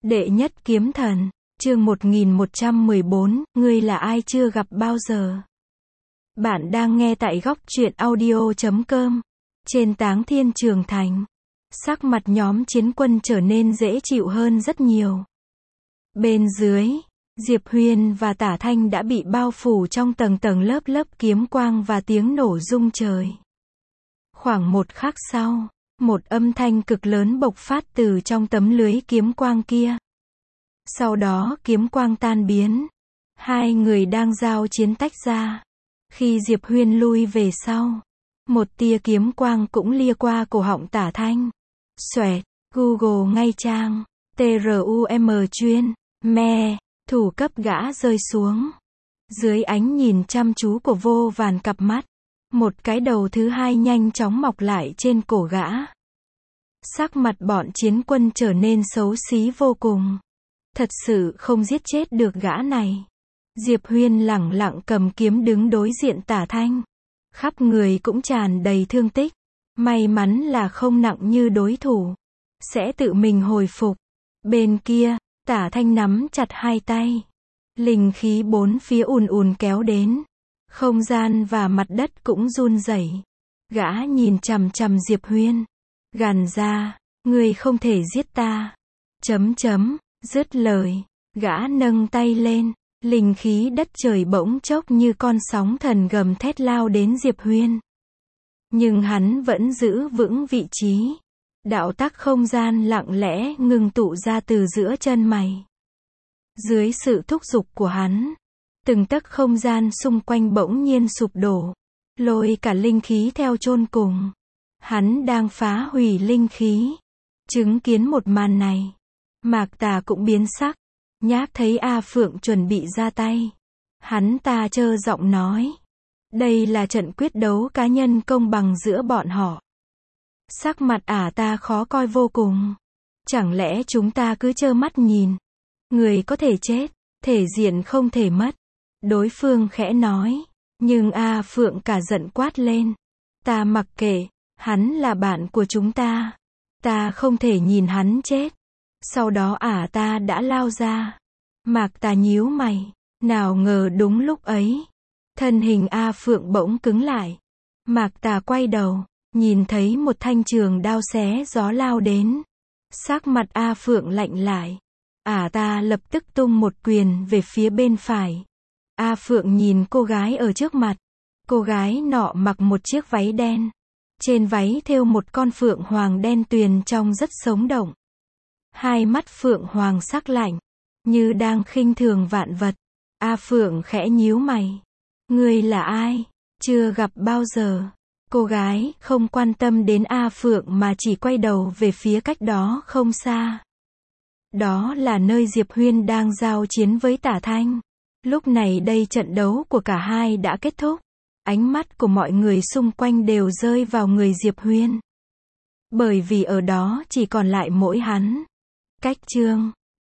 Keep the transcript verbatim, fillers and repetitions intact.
Đệ nhất kiếm thần, chương một nghìn một trăm mười bốn, ngươi là ai chưa gặp bao giờ. Bạn đang nghe tại góc truyện audio chấm com. Trên Táng Thiên Trường Thành, sắc mặt nhóm chiến quân trở nên dễ chịu hơn rất nhiều. Bên dưới, Diệp Huyền và Tả Thanh đã bị bao phủ trong tầng tầng lớp lớp kiếm quang và tiếng nổ rung trời. Khoảng một khắc sau, một âm thanh cực lớn bộc phát từ trong tấm lưới kiếm quang kia. Sau đó kiếm quang tan biến. Hai người đang giao chiến tách ra. Khi Diệp Huyền lui về sau, một tia kiếm quang cũng lia qua cổ họng Tả Thanh. Xoẹt, Google ngay trang, trum chuyên, me, thủ cấp gã rơi xuống. Dưới ánh nhìn chăm chú của vô vàn cặp mắt, một cái đầu thứ hai nhanh chóng mọc lại trên cổ gã. Sắc mặt bọn chiến quân trở nên xấu xí vô cùng. Thật sự không giết chết được gã này. Diệp Huyền lẳng lặng cầm kiếm đứng đối diện Tả Thanh. Khắp người cũng tràn đầy thương tích. May mắn là không nặng như đối thủ. Sẽ tự mình hồi phục. Bên kia, Tả Thanh nắm chặt hai tay. Linh khí bốn phía ùn ùn kéo đến. Không gian và mặt đất cũng run rẩy. Gã nhìn chằm chằm Diệp Huyền. Gằn ra, ngươi không thể giết ta. Chấm chấm, dứt lời, gã nâng tay lên, linh khí đất trời bỗng chốc như con sóng thần gầm thét lao đến Diệp Huyền. Nhưng hắn vẫn giữ vững vị trí. Đạo tắc không gian lặng lẽ ngưng tụ ra từ giữa chân mày. Dưới sự thúc giục của hắn, từng tấc không gian xung quanh bỗng nhiên sụp đổ, lôi cả linh khí theo chôn cùng. Hắn đang phá hủy linh khí. Chứng kiến một màn này, Mạc Tà cũng biến sắc. Nhác thấy A Phượng chuẩn bị ra tay, hắn ta trơ giọng nói, đây là trận quyết đấu cá nhân công bằng giữa bọn họ. Sắc mặt ả ta khó coi vô cùng. Chẳng lẽ chúng ta cứ trơ mắt nhìn? Người có thể chết, thể diện không thể mất. Đối phương khẽ nói. Nhưng A Phượng cả giận quát lên, ta mặc kệ, hắn là bạn của chúng ta. Ta không thể nhìn hắn chết. Sau đó ả ta đã lao ra. Mạc Tà nhíu mày. Nào ngờ đúng lúc ấy, thân hình A Phượng bỗng cứng lại. Mạc Tà quay đầu, nhìn thấy một thanh trường đao xé gió lao đến. Sắc mặt A Phượng lạnh lại. Ả ta lập tức tung một quyền về phía bên phải. A Phượng nhìn cô gái ở trước mặt. Cô gái nọ mặc một chiếc váy đen. Trên váy thêu một con phượng hoàng đen tuyền trông rất sống động. Hai mắt phượng hoàng sắc lạnh, như đang khinh thường vạn vật. A Phượng khẽ nhíu mày. Ngươi là ai? Chưa gặp bao giờ. Cô gái không quan tâm đến A Phượng mà chỉ quay đầu về phía cách đó không xa. Đó là nơi Diệp Huyền đang giao chiến với Tả Thanh. Lúc này đây trận đấu của cả hai đã kết thúc. Ánh mắt của mọi người xung quanh đều rơi vào người Diệp Huyền. Bởi vì ở đó chỉ còn lại mỗi hắn. Cách chương